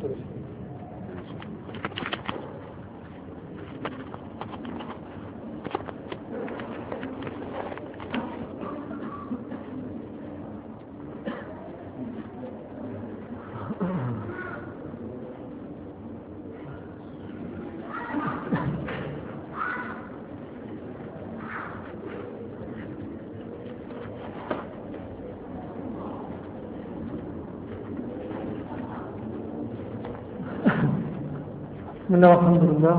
بسم الله والحمد لله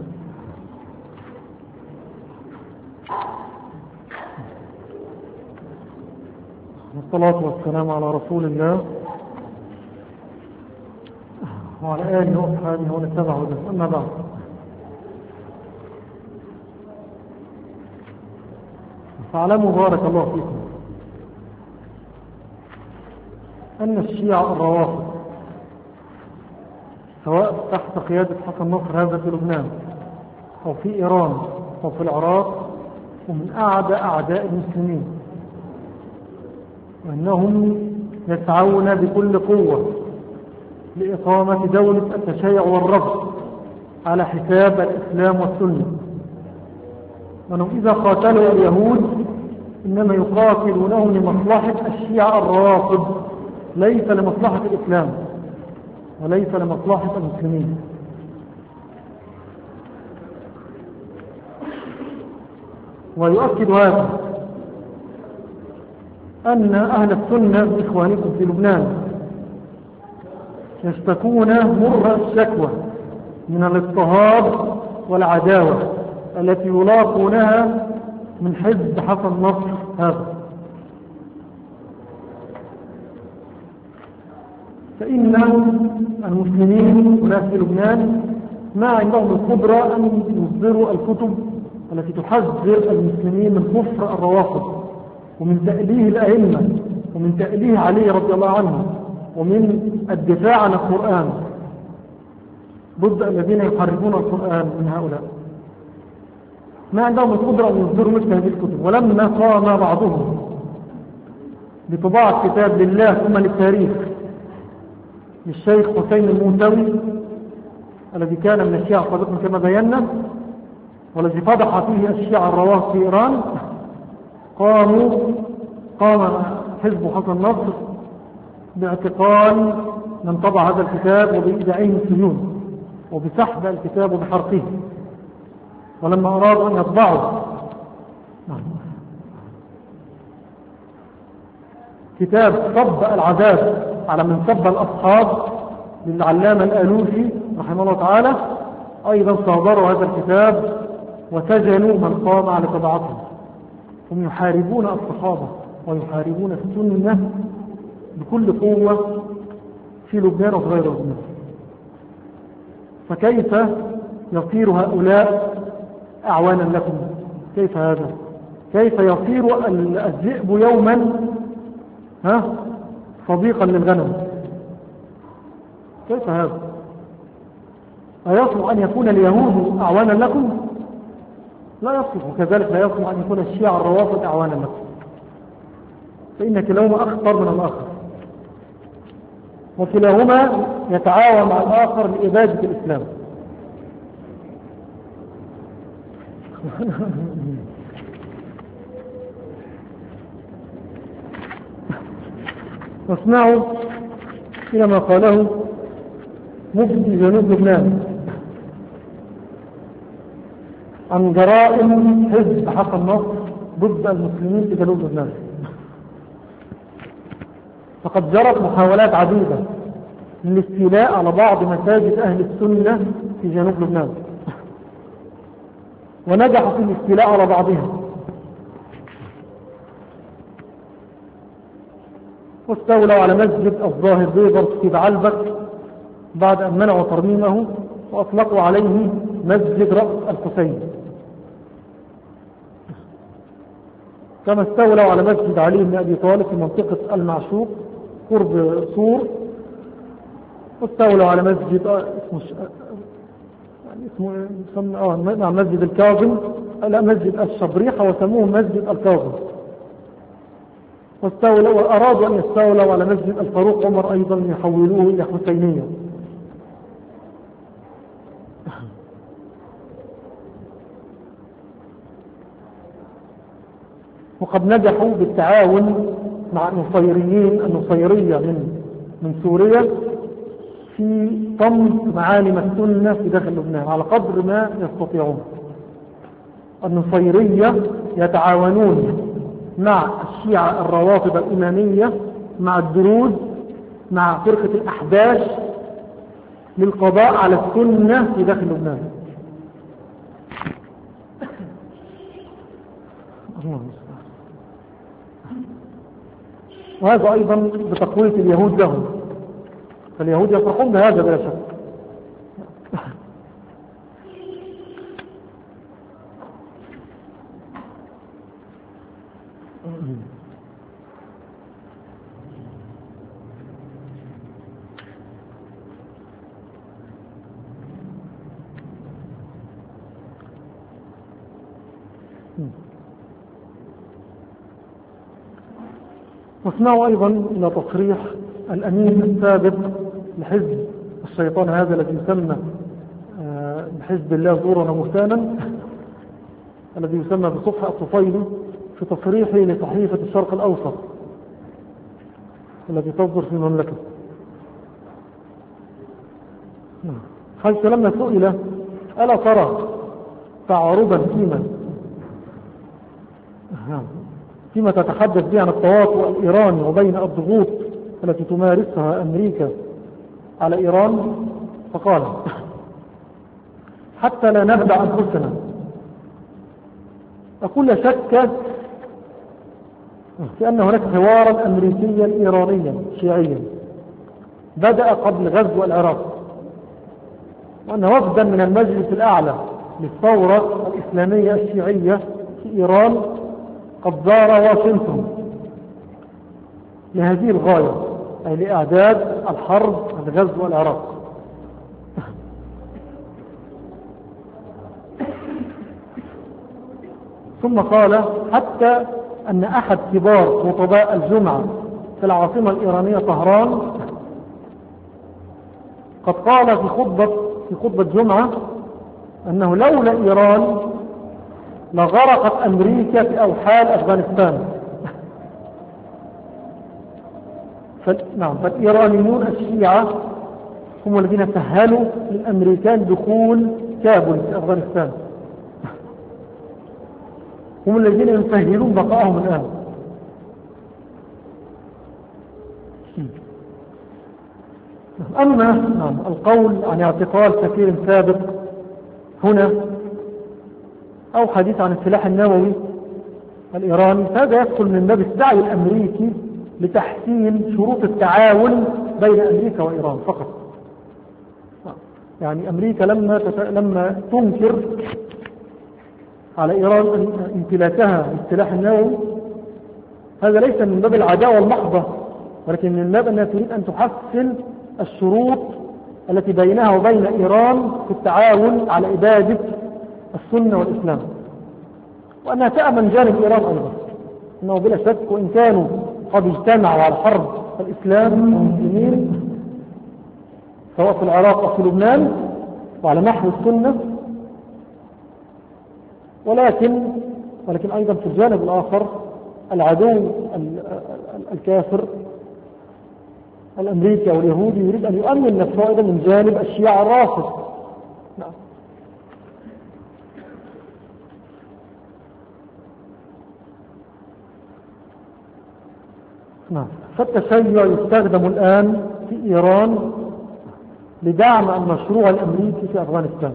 والصلاة والسلام على رسول الله وعلى آله وأصحابه ومن اتبعه هداه. أما بعد، فاعلموا بارك الله فيكم أن الشيعة الروافض سواء تحت قيادة حسن نصر هذا في لبنان أو في إيران أو في العراق ومن أعداء المسلمين، وأنهم يسعون بكل قوة لإقامة دولة التشيع والرفض على حساب الإسلام والسنة، وأنهم إذا قاتلوا اليهود إنما يقاتلونهم لمصلحة الشيعة الروافض، ليس لمصلحة الإسلام وليس لمصلحة المسلمين. ويؤكد هذا أن أهل السنة بإخوانكم في لبنان يشتكون مر الشكوى من الاضطهاد والعداوة التي يلاقونها من حزب حسن نصر هذا، فإن المسلمين هناك في لبنان ما عندهم القدرة أن يصدروا الكتب التي تحذر المسلمين من كفر الروافض ومن تأليه الأئمة ومن تأليه علي رضي الله عنه ومن الدفاع عن القرآن ضد الذين يحرفون القرآن من هؤلاء. ما عندهم القدرة أن يصدروا مثل هذه الكتب. ولما قام بعضهم بطباعة كتاب لله ثم للتاريخ للشيخ حسين الموسوي الذي كان من الشيعة الصادقين كما بينا، والذي فضح فيه الشيعة الروافض في إيران، قام حزب حسن نصر باعتقال من طبع هذا الكتاب وبإيداعهم السجون وبسحب الكتاب وبحرقه. ولما أرادوا أن يطبعوا كتاب صب العذاب على من سب الأصحاب للعلامة الآلوسي رحمه الله تعالى، أيضا صادروا هذا الكتاب وسجنوا من قام على طبعته. هم يحاربون الصحابة ويحاربون السنة بكل قوة في لبنان وفي غير لبنان. فكيف يصير هؤلاء أعوانا لكم؟ كيف هذا؟ كيف يصير الذئب يوما صديقا للغنم؟ كيف هذا؟ أيصلح أن يكون اليهود أعوانا لكم؟ لا يصلح. وكذلك لا يصلح أن يكون الشيعة الروافض أعوانا لكم، فإن كلاهما أخطر من الآخر، وكلاهما يتعاون مع الآخر لإبادة الإسلام. واسمعوا إلى ما قاله مفتي جنوب لبنان عن جرائم حزب حسن نصر ضد المسلمين في جنوب لبنان. فقد جرت محاولات عديدة للاستيلاء على بعض مساجد أهل السنة في جنوب لبنان، ونجحوا في الاستيلاء على بعضها، واستولوا على مسجد الظاهر بيبرس في بعلبك بعد أن منعوا ترميمه، وأطلقوا عليه مسجد رأس الحسين. كما استولوا على مسجد علي بن أبي طالب في منطقة المعشوق قرب صور، واستولوا على مسجد اسمه مسجد الكاظم، لا مسجد الشبريحة، وسموه مسجد الكاظم. وأرادوا أن يستولوا على مسجد الفاروق عمر أيضا يحولوه إلى حسينية. وقد نجحوا بالتعاون مع النصيرية من سوريا في طمس معالم السنة في داخل لبنان على قدر ما يستطيعون. النصيرية يتعاونون مع الشيعة الروافض الإمامية، مع الدروز، مع فرقة الأحباش للقضاء على السنة في داخل لبنان. وهذا أيضا بتقوية اليهود لهم، فاليهود يفرحون بهذا بلا شك. واسمعوا أيضا إلى تصريح الأمين السابق لحزب الشيطان هذا الذي يسمى بحزب الله زورا ومهتانا، الذي يسمى بصفحة الطفيلي، في تصريحه لصحيفة الشرق الأوسط التي تصدر في المملكة، حيث لما سئل ألا ترى تعارضا فيما تتحدث به عن التواطؤ الإيراني وبين الضغوط التي تمارسها أمريكا على إيران، فقال حتى لا نخدع أنفسنا، أقول لا شك في أن هناك حوارا أمريكيا إيرانيا شيعيا بدأ قبل غزو العراق، وأن وفدا من المجلس الأعلى للثورة الإسلامية الشيعية في إيران قد زار واشنطن لهذه الغاية، أي لإعداد الحرب على غزو العراق. ثم قال حتى أن أحد كبار خطباء الجمعة في العاصمة الإيرانية طهران قد قال في خطبة جمعة أنه لولا إيران لغرقت أمريكا في أوحال أفغانستان. فالإيرانيون الشيعة هم الذين سهلوا للأمريكان دخول كابول في أفغانستان، هم الذين يسهلون بقائهم الآن. أما القول عن اعتقال سفير سابق هنا أو حديث عن السلاح النووي الإيراني، هذا يدخل من باب السعي الأمريكي لتحسين شروط التعاون بين أمريكا وإيران فقط. يعني أمريكا لما تنكر على إيران امتلاكها للسلاح النووي، هذا ليس من باب العداوة المحضة، ولكن من باب أنها تريد أن تحسن الشروط التي بينها وبين إيران في التعاون على إبادة السنة والإسلام، وأنها تأمن جانب إيران أيضا، أنه بلا شك وإن كانوا قد اجتمعوا على حرب الإسلام والمسلمين سواء في العراق أو في لبنان وعلى محو السنة، ولكن أيضا في الجانب الآخر العدو الكافر الأمريكي أو اليهودي يريد أن يؤمن نفسه أيضا من جانب الشيعة الرافض. فالتشيع يستخدم الآن في إيران لدعم المشروع الأمريكي في أفغانستان.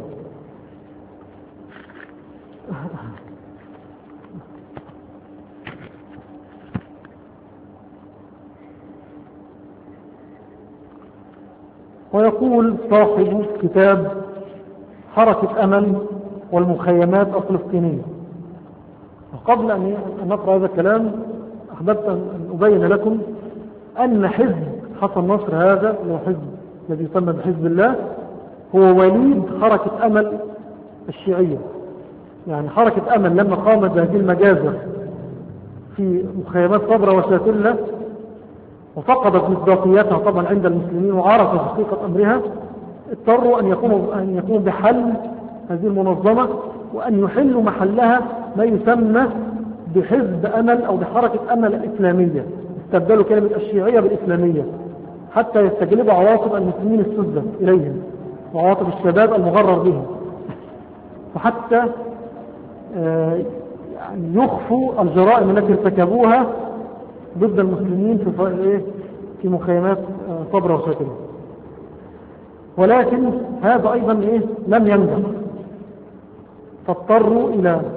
ويقول صاحب كتاب حركة أمل والمخيمات الفلسطينية، وقبل أن نقرأ هذا الكلام أحببت أن أبين لكم أن حزب حسن نصر هذا الحزب الذي يسمى بحزب الله هو وليد حركة أمل الشيعية. يعني حركة أمل لما قامت بهذه المجازر في مخيمات صبرا وشاتلة وفقدت مصداقيتها طبعا عند المسلمين وعرفوا حقيقة أمرها، اضطروا أن يقوموا بحل هذه المنظمة وأن يحلوا محلها ما يسمى بحزب أمل أو بحركة أمل الإسلامية، استبدلوا كلمة الشيعية بالإسلامية حتى يستجلبوا عواطف المسلمين السذة إليهم وعواطف الشباب المغرر بهم، وحتى يعني يخفوا الجرائم التي ارتكبوها ضد المسلمين في مخيمات صبرا وشاكرا. ولكن هذا أيضا لم ينجح، فاضطروا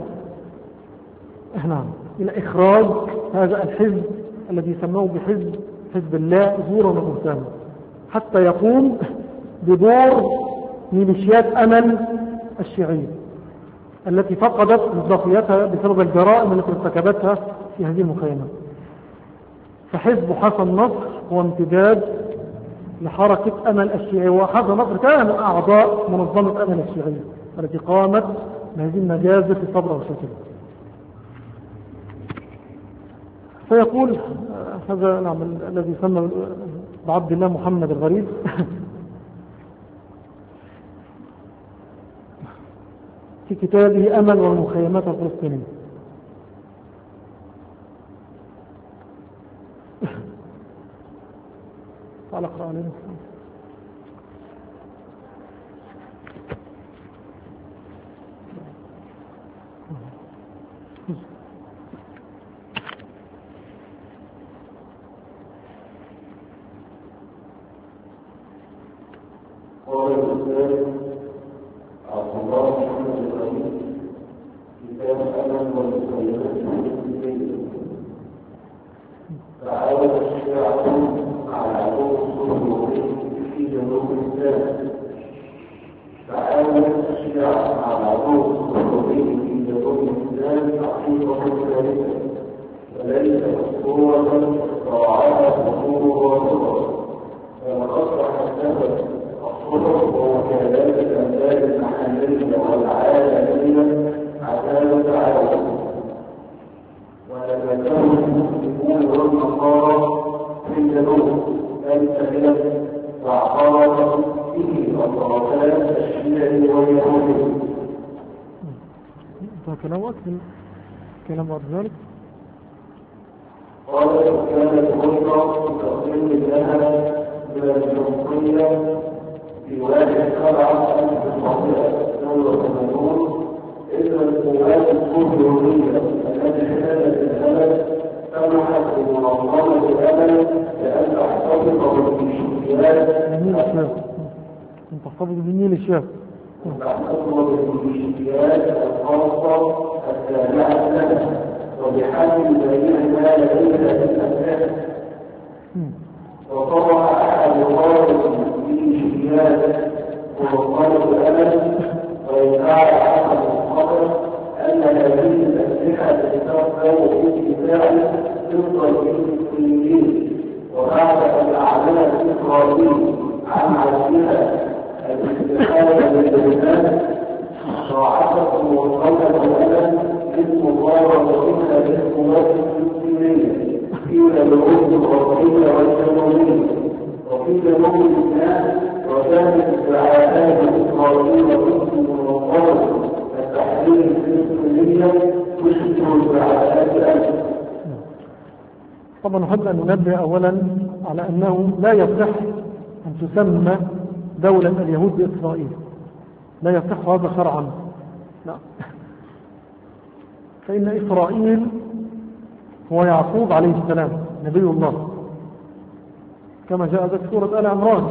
إلى إخراج هذا الحزب الذي سموه حزب الله زورا وبهتانا، حتى يقوم بدور ميليشيات أمل الشيعية التي فقدت مصداقيتها بسبب الجرائم التي ارتكبتها في هذه المخيمات. فحزب حسن نصر هو امتداد لحركة أمل الشيعية، وحسن نصر كان من أعضاء منظمة أمل الشيعية التي قامت بهذه المجازر في صبرا وشاكرا. فيقول هذا الذي سمى بعبد الله محمد الغريب في كتابه أمل والمخيمات الفلسطينية: تعال اقرأ علينا. قال الأستاذ عبد الله محمد الغريب: كتاب أمل والمخيمات الفلسطينية. تعاون الشيعة على عدو الصهيوني في جنوب الإسلام. تعاون الشيعة على عدو الصهيوني في جنوب الإسلام حقيقة ثالثة، وليس مشروعا اخترعها أمور واثقة، فلقد أصبح السبب الصلح ووكالات الأمثال المحلية والعالمية عدالة تعاون، ولمسهم المسلمون والنصارى في الجنوب تمتلئ وعقارة به الطرفان الشيعي واليهودي. كلام ذلك قال كانت غلطة في تقديم الذهب من الجمهورية في 1/7/1982 إلا القوات الصهيونية التي كانت الأمل سمحت بمنظمة الأمل بأن تحتفظ بالميليشيات الخاصة التابعة لها، وبحمل جميع ما لديها من أساس. وطبع أحد قادة الميليشيات منظمة الأمل ويدعي أحد الخبر أن هذه الأسلحة تستخدم في دفاع ضد الفلسطينيين، وبعد أن أعلنت إسرائيل عن عزلها الاستقالة للبنان وعصت منظمة الأمل للمقاومة منها للقوات الفلسطينية في الجنوب الغربية والجنوبية وفي جنوب لبنان، وكانت ادعاءات إسرائيل ضد منظمة التحرير الفلسطينية تشبه ادعاءات الأمل. طبعا نحب أن ننبه أولا على أنه لا يصح أن تسمى دولة اليهود بإسرائيل، لا يصح هذا شرعا، لا. فإن إسرائيل هو يعقوب عليه السلام نبي الله، كما جاء ذلك في سورة آل عمران.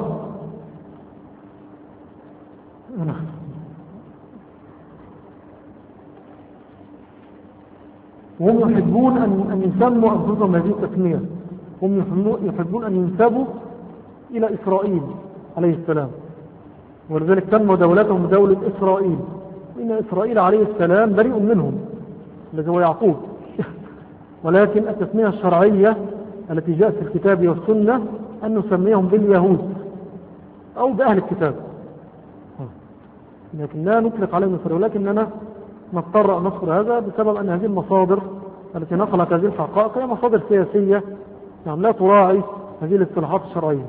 وهم يحبون أن يسموا أنفسهم هذه التسمية، هم يحبون أن ينسبوا إلى إسرائيل عليه السلام، ولذلك تم دولتهم دولة إسرائيل، إن إسرائيل عليه السلام بريء منهم الذي هو يعقوب. ولكن التسمية الشرعية التي جاءت في الكتاب والسنة أن نسميهم باليهود أو بأهل الكتاب، لكن لا نطلق عليهم إسرائيل، ولكننا نضطر أن نذكر هذا بسبب أن هذه المصادر التي نقلت هذه الحقائق هي مصادر سياسية، يعني لا تراعي هذه الاصطلاحات الشرعية.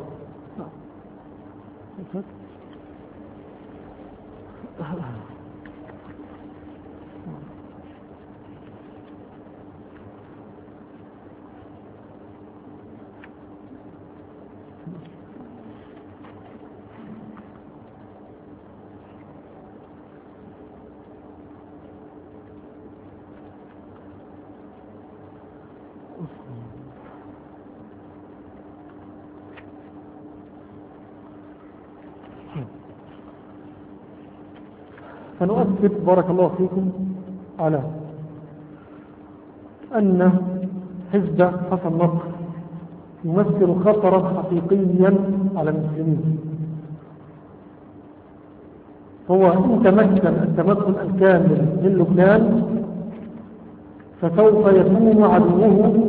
فنؤكد بارك الله فيكم على أن حزب حسن نصر يمثل خطرا حقيقيا على المسلمين. هو إن تمكن التمكن الكامل من لبنان فسوف يكون عدوه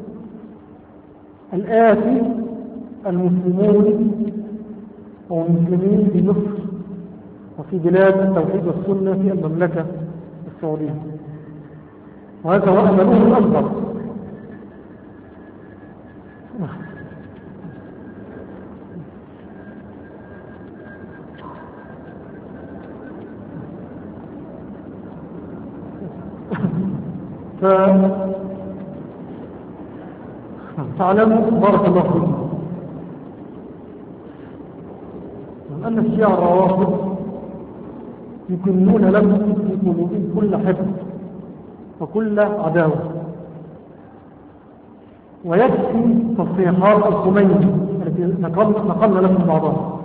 الآتي المسلمون والمسلمين في مصر وفي بلاد التوحيد والسنة في المملكة السعودية، وهذا هو أمله الأكبر. فتعلموا بارك الله فيكم أن الشيعة الروافض يكنون لكم في قلوبهم كل حقد وكل عداوة، ويكفي تصريحات الخميني التي نقلنا لكم بعضها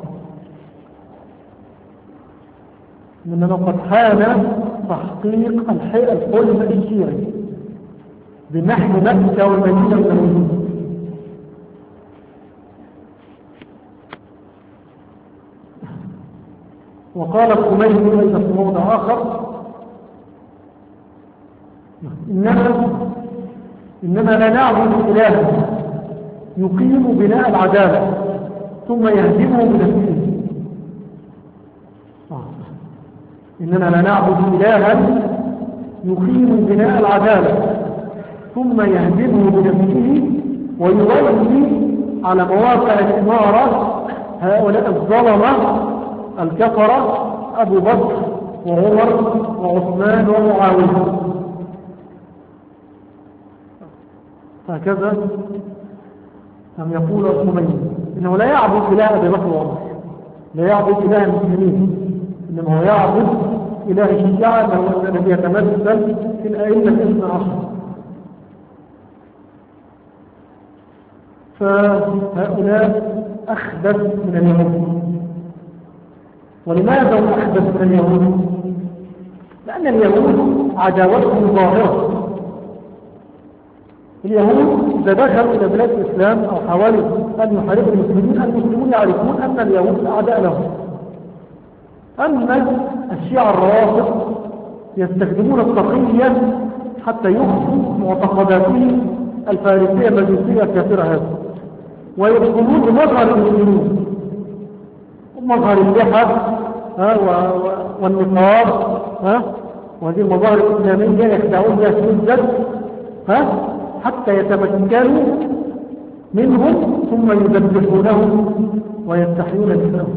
إننا قد حان تحقيق الحلم الشيعي بنحو مكة والمدينة والمدينة. وقال الخميني أيضا في موضع آخر إننا لا نعبد إلها يقيم بناء العدالة ثم يهدمه بنفسه. إننا لا نعبد إلها يقيم بناء العدالة ثم يهدمه بنفسه ويولي على مواقع الإمارة هؤلاء الظلمة الكفرة أبو بكر وعمر وعثمان ومعاوية. هكذا هم يقول الخميني إنه لا يعبد إله أبي بكر وعمر، لا يعبد إله المسلمين، إنما هو يعبد إله الشيعة الذي يتمثل في الأئمة الاثنى عشر. فهؤلاء أخبث من اليهود. ولماذا هم أخبث من اليهود؟ لأن اليهود عداوتهم ظاهرة. اليهود إذا دخلوا إلى بلاد الإسلام أو حاولوا أن يحاربوا المسلمون يعرفون أن اليهود أعداء لهم. أما الشيعة الروافض يستخدمون التقية حتى يخفوا معتقداتهم الفارسية المجوسية الكافرة هذه، ويدخلون بمظهر المسلمين ومظهر اللحى والنقاب وهذه المظاهر الإسلامية يخدعون بها السجد حتى يتمكنوا منهم ثم يذبحونهم ويستحيون نساءهم.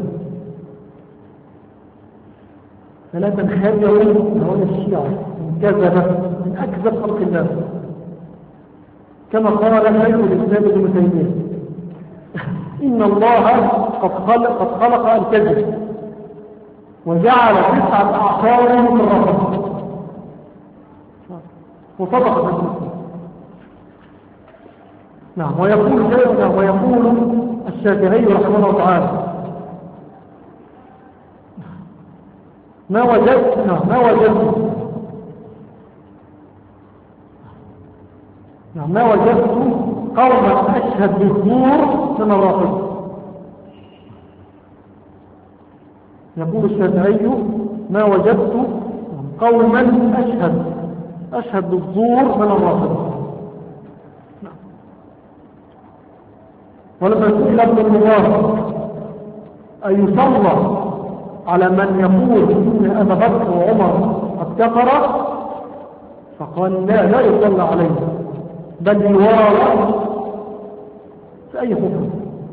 فلا تنخدعوا هؤلاء الشيعة من كذبة من أكذب خلق الله، كما قال شيخ الإسلام ابن تيمية إن الله قد خلق الكذب وجعل 9 أعصار من الرحمة، وصدق بالمسلم. نعم. ويقول الشافعي رحمه الله تعالى ما وجدت قوما أشهد بالزور من الرافضة. يقول الشافعي ما وجدت قوما أشهد بالزور من الرافضة. ولما سئل ابن المبارك أن يصلى على من يقول إن أبا بكر وعمر قد كفر فقال لا يصلى عليه بل يوارى في أي كفر.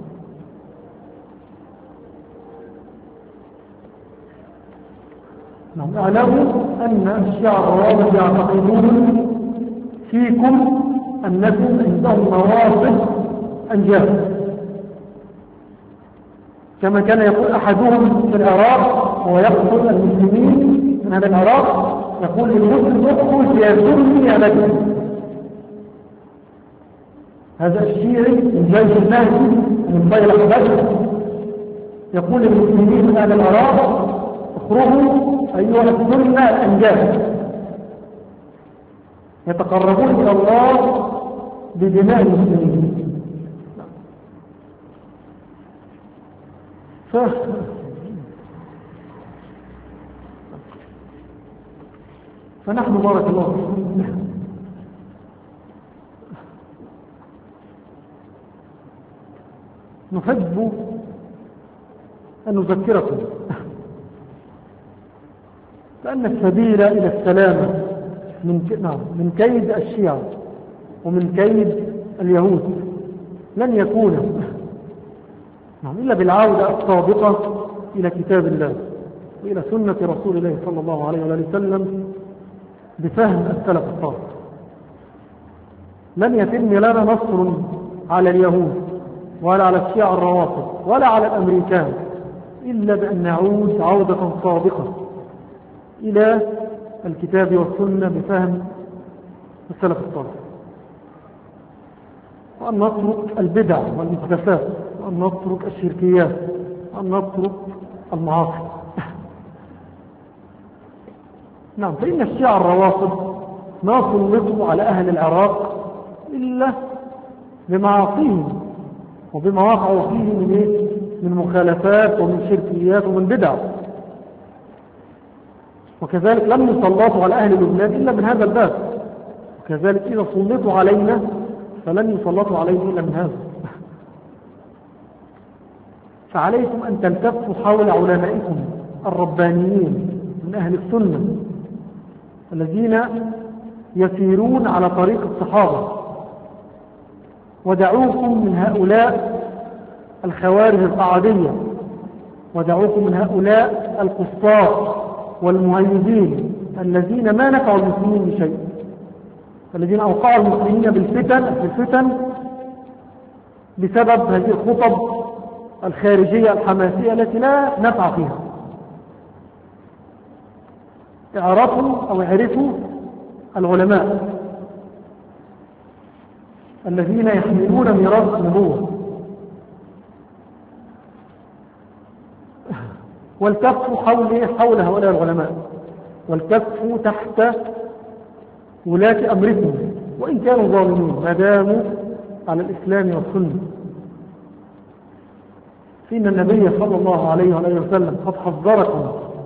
اعلموا أن الشيعة الروافض يعتقدون فيكم أنكم عندهم مواقف أنجاب، كما كان يقول أحدهم في العراق وهو يقتل المسلمين من هذا العراق يقول للمسلم اخرج يا سني يا نجم. هذا الشيعي من جيش المهدي من صيلح بدر يقول للمسلمين من هذا العراق اخرجوا أيها السنة الأنجاب يتقربون إلى الله بدماء المسلمين. فنحن بارك الله فيكم نحب أن نذكركم بأن السبيل إلى السلامة من كيد الشيعة ومن كيد اليهود لن يكون إلا بالعودة الصادقة إلى كتاب الله وإلى سنة رسول الله صلى الله عليه وسلم بفهم السلف الصالح. لن يتم لنا نصر على اليهود ولا على الشيعة الروافض ولا على الأمريكان إلا بأن نعود عودة صادقة إلى الكتاب والسنة بفهم السلف الصالح، وأن نترك البدع والمحدثات، وأن نترك الشركيات، وأن نترك المعاصي. نعم، فإن الشيعة الروافض ما سلطوا على أهل العراق إلا بمعاصيهم وبما وقعوا فيه من مخالفات ومن شركيات ومن بدع، وكذلك لم يسلطوا على أهل لبنان إلا من هذا الباب، وكذلك إذا سلطوا علينا فلن يسلطوا علينا إلا من هذا. فعليكم أن تلتفوا حول علمائكم الربانيين من أهل السنة الذين يسيرون على طريق الصحابة، ودعوكم من هؤلاء الخوارج القعدية، ودعوكم من هؤلاء القسطاس والمهيدين الذين ما نفعوا المسلمين بشيء، الذين أوقعوا المسلمين بالفتن بسبب هذه الخطب الخارجية الحماسية التي لا نفع فيها. اعرفوا العلماء الذين يحملون ميراث النبوة، والتفوا حول هؤلاء العلماء، والتفوا تحت ولاة أمركم وإن كانوا ظالمين ما داموا على الإسلام والسنة. فإن النبي صلى الله عليه وسلم قد حذركم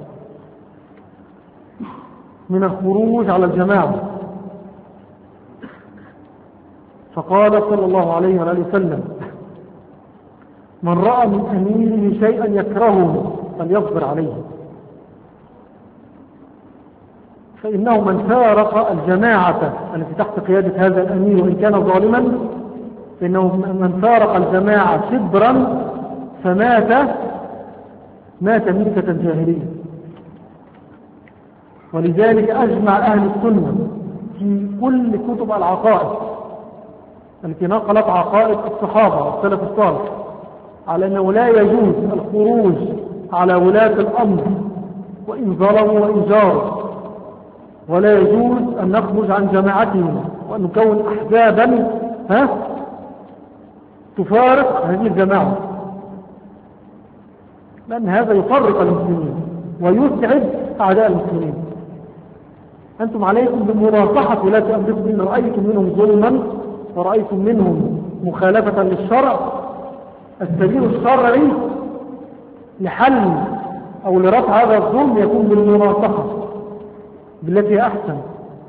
من الخروج على الجماعة، فقال صلى الله عليه وسلم: من رأى من أميره شيئا يكرهه فليصبر عليه، فإنه من فارق الجماعة التي تحت قيادة هذا الأمير وإن كان ظالما، فإنه من فارق الجماعة شبرا فمات ميتة جاهلية. ولذلك أجمع أهل السنة في كل كتب العقائد التي نقلت عقائد الصحابة والسلف الصالح على أنه لا يجوز الخروج على ولاة الأمر وإن ظلموا وإن جاروا، ولا يجوز أن نخرج عن جماعتهم وأن نكون أحزابا تفارق هذه الجماعة، لأن هذا يفرق المسلمين ويسعد أعداء المسلمين. أنتم عليكم بمناصحة ولاة أمركم إن رأيتم منهم ظلما ورأيتم منهم مخالفة للشرع. السبيل الشرعي لحل أو لرفع هذا الظلم يكون بالمناصحة بالتي أحسن،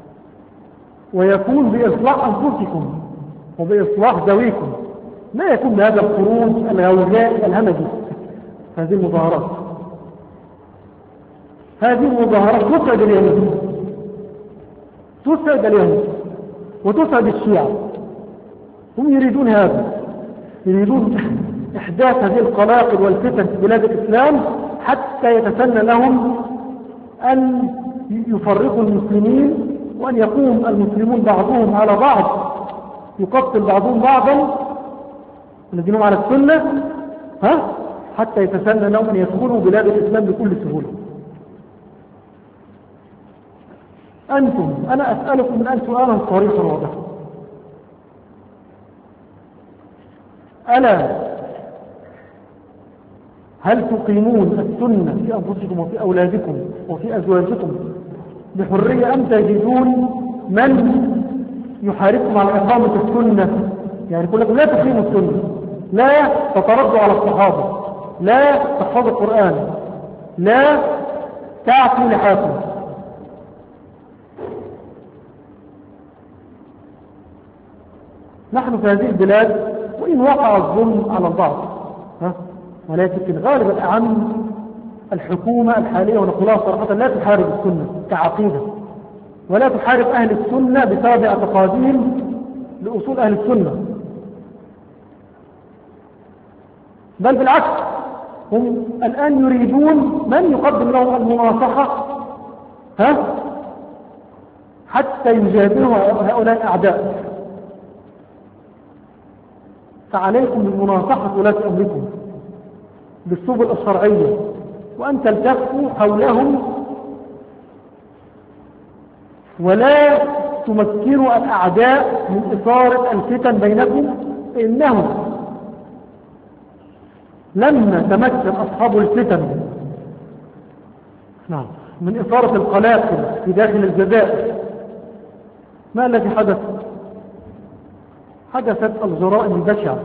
ويكون بإصلاح أنفسكم وبإصلاح ذويكم، لا يكون بهذا الخروج الهوجاء الهمجي. هذه المظاهرات تسعد اليهود وتسعد الشيعة. هم يريدون هذا، يريدون إحداث هذه القلاقل والفتن في بلاد الإسلام حتى يتسنى لهم أن يفرقوا المسلمين، وأن يقوم المسلمون بعضهم على بعض، يقتل بعضهم بعضا الذين هم على السنة حتى يتسنى لهم أن يدخلوا بلاد الإسلام بكل سهولة. أنا أسألكم من سؤالا صريحا واضحا: هل تقيمون السنة في أنفسكم وفي أولادكم وفي أزواجكم بحرية أم تجدون من يحاربكم على إقامة السنة؟ يعني يقول لكم لا تقيموا السنة، لا تتردوا على الصحابة، لا تحفظوا القرآن، لا تعفوا لحاكم. نحن في هذه البلاد وإن وقع الظلم على البعض ولكن غالب الأعم الحكومة الحالية ونقولها صراحة لا تحارب السنة كعقيدة، ولا تحارب أهل السنة بسبب اعتقادهم لأصول أهل السنة، بل بالعكس هم الآن يريدون من يقدم لهم المناصحة حتى يجابهوا هؤلاء الأعداء. فعليكم بالمناصحة ولاة أمركم بالسبل الشرعية، وأن تلتفوا حولهم ولا تمكنوا الأعداء من إثارة الفتن بينكم، فإنه لما تمكن أصحاب الفتن من إثارة القلاقل في داخل الجزائر، ما الذي حدث؟ حدثت الجرائم البشعة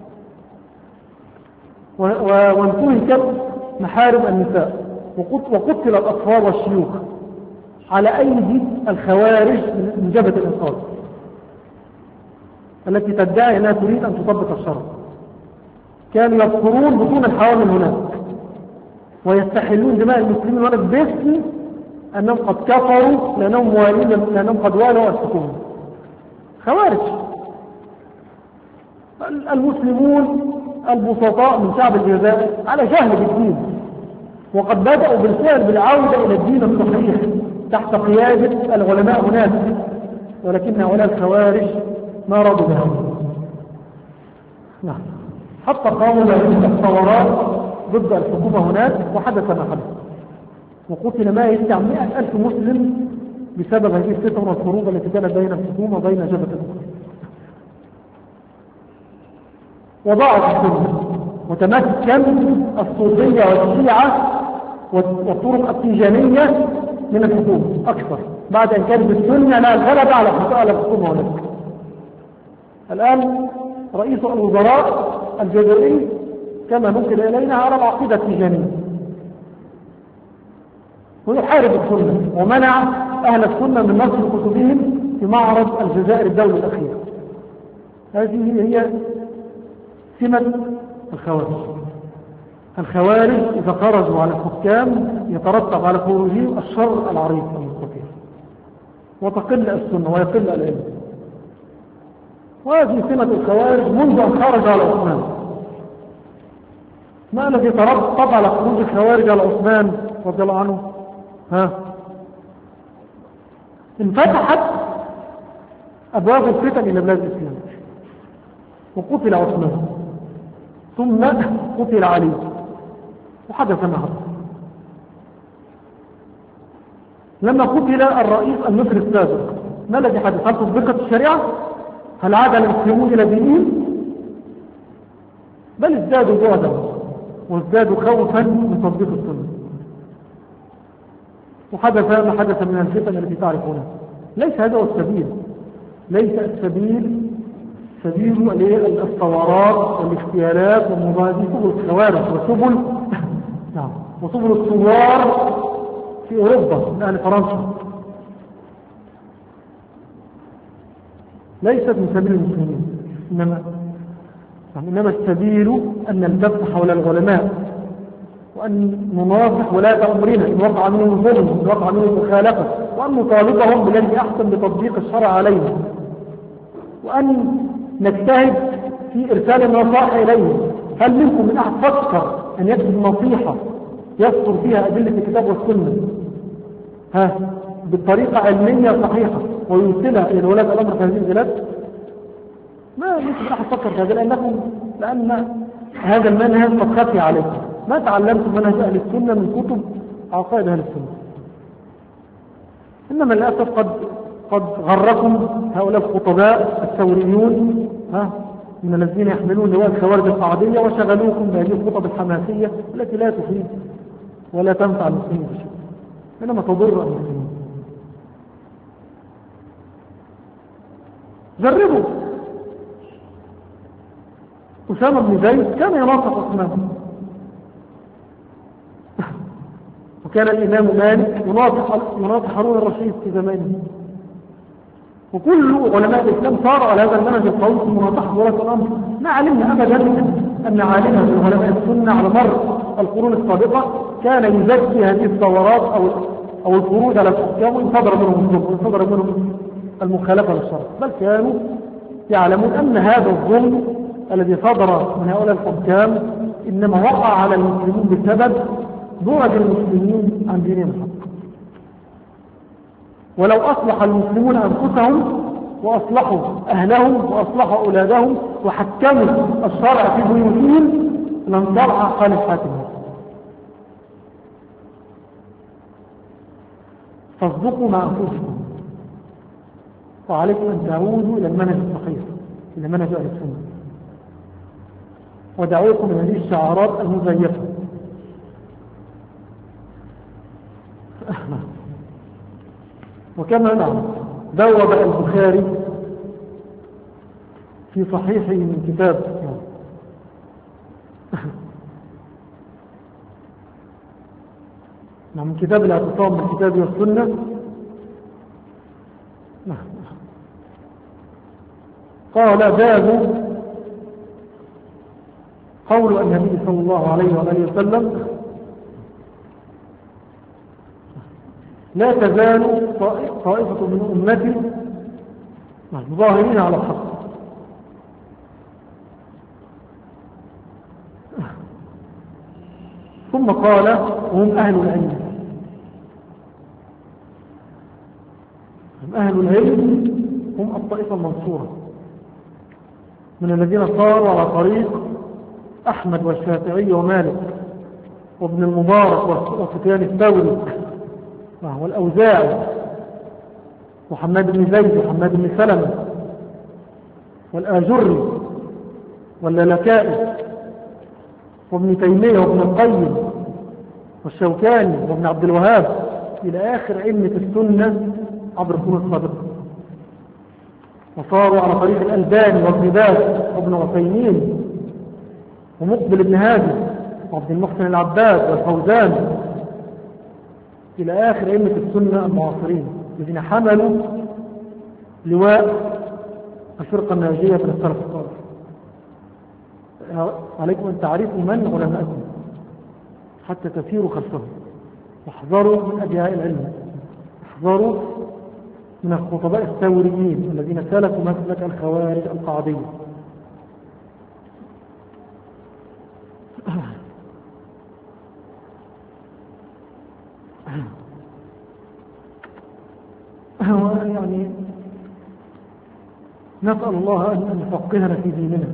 وانتهكت محارم النساء، وقتل الأطفال والشيوخ على أيدي الخوارج من جبهة الإنقاذ التي تدعي أنها تريد أن تطبق الشرع. كانوا يبخرون بطون الحوامل هناك ويستحلون دماء المسلمين هناك باسم أنهم قد كفروا لأنهم قد والوا الحكومة. خوارج. المسلمون البسطاء من شعب الجزائر على جهل بالدين، وقد بدأوا بالفعل بالعودة إلى الدين الصحيح تحت قيادة العلماء هناك، ولكن هؤلاء الخوارج ما رضوا بها. نعم، حتى قاموا بالثورات ضد الحكومة هناك، وحدث ما حدث، وقتل ما يسع 100,000 مسلم بسبب هذه الفتن والحروب التي كانت بين الحكومة وبين جبهة الإنقاذ. وضاعت السنة وتمكن الصوفية والشيعة والطرق التيجانية من الحكومة أكثر بعد أن كانت السنة لا الغلبة على الحكومة هناك. الآن رئيس الوزراء الجزائري كما نقل إلينا على العقيدة التيجانية ويحارب السنة، ومنع أهل السنة من نشر كتبهم في معرض الجزائر الدولي الأخير. هذه هي سمة الخوارج. الخوارج إذا خرجوا على الحكام يترتب على خروجهم الشر العريض المستطير، وتقل السنة ويقل العلم. وهذه سمة الخوارج منذ أن خرج على عثمان. ما الذي ترتب على خروج الخوارج على عثمان رضي الله عنه؟ انفتحت أبواب الفتن إلى بلاد الإسلام، وقتل عثمان، ثم قتل علي، وحدث ما حدث. لما قتل الرئيس المصري السابق ما الذي حدث؟ هل تطبقت الشريعة؟ هل عاد المسلمون إلى دينهم؟ بل ازدادوا بعدا وازدادوا خوفا من تطبيق السنة، وحدث ما حدث من الفتن التي تعرفونها. ليس هذا هو السبيل، ليس السبيل سبيل الثورات والاغتيالات والمضادات، سبل الخوارج وسبل الثوار في أوروبا من أهل فرنسا، ليست من سبيل المسلمين. إنما السبيل أن نلتف حول العلماء، وأن نناصح ولاة أمرنا إن وقع منهم ظلم، إن وقع منهم مخالفة، وأن نطالبهم بالذي أحسن بتطبيق الشرع عليهم، وأن نجتهد في إرسال النصائح إليهم. هل منكم من أحد فكر أن يكتب نصيحة يذكر فيها أدلة الكتاب والسنة بطريقة علمية صحيحة ويرسلها إلى ولاة الأمر في هذه البلاد؟ ما منكم من أحد فكر في هذا، لأن هذا المنهج قد خفي عليكم. ما تعلمتم منهج أهل السنة من كتب عقائد أهل السنة، إنما للأسف قد غركم هؤلاء الخطباء الثوريون من الذين يحملون لواء الخوارج القعدية وشغلوكم بهذه الخطب الحماسية التي لا تفيد ولا تنفع المسلمين بشيء، إنما تضر المسلمين. جربوا. أسامة بن زيد كان يناصح عثمان، وكان الإمام مالك يناصح هارون الرشيد في زمانه، وكل علماء الإسلام صاروا على هذا المنهج القوي في مناصحة ولاة الأمر. ما علمنا أبدا أن عالما من علماء السنة على مر القرون السابقة كان يزكي هذه الثورات أو الخروج على الحكام وإن صدر منهم الظلم وإن صدر منهم المخالفة للشرع، بل كانوا يعلمون أن هذا الظلم الذي صدر من هؤلاء الحكام إنما وقع على المسلمين بسبب بعد المسلمين عن دينهم الحق. ولو أصلح المسلمون أنفسهم وأصلحوا أهلهم وأصلحوا أولادهم وحكموا الشرع في بيوتهم لانصلح حال الحاكم. فاصدقوا مع أنفسكم، وعليكم أن تعودوا إلى المنهج الصحيح، إلى منهج أهل السنة، ودعوكم من هذه الشعارات المزيفة. وكما بوب البخاري في صحيحه من كتاب من كتاب الاعتصام بالكتاب والسنة، قال باب قول النبي صلى الله عليه وآله وسلم لا تزال طائفة من أمتي ظاهرين على الحق ثم قال هم أهل العلم. أهل العلم هم الطائفة المنصورة من الذين صاروا على طريق أحمد والشافعي ومالك وابن المبارك وسفيان الثوري والأوزاعي وحماد بن زيد وحماد بن سلمة والآجري واللالكائي وابن تيمية وابن القيم والشوكاني وابن عبد الوهاب إلى آخر علمة السنة عبر القرون السابقة، وصاروا على طريق الألباني وابن باز وابن عثيمين ومقبل ابن هادي وعبد المحسن العباد والفوزان إلى آخر أئمة السنة المعاصرين الذين حملوا لواء الفرقة الناجية في السلف الصالح. عليكم أن تعرفوا من علماءكم حتى تسيروا خلفهم، واحذروا من أدعاء العلم، احذروا من الخطباء الثوريين الذين سلكوا مسلك الخوارج القعدية. يعني نسأل الله أن يفقهنا في ديننا،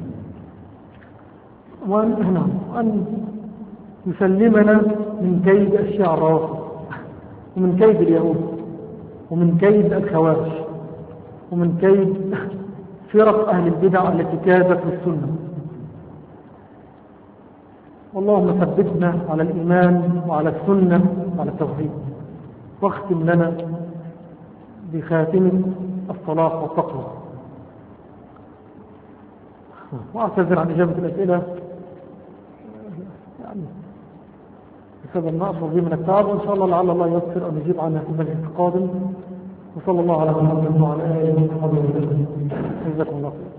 وأن يسلمنا من كيد أشياء الروافض ومن كيد اليهود ومن كيد الخوارج ومن كيد فرق أهل البدع التي كادت للسنة. اللهم ثبتنا على الإيمان وعلى السنة وعلى التوحيد، واختم لنا بخاتمة الصلاح والتقوى. وأعتذر عن إجابة الأسئلة يعني بسبب ما أصبر به من التعب، وإن شاء الله لعل الله يغفر أن يجيب عنها في المجلس القادم. وصلى الله على محمد وعلى آله وصحبه وسلم. جزاكم الله خير.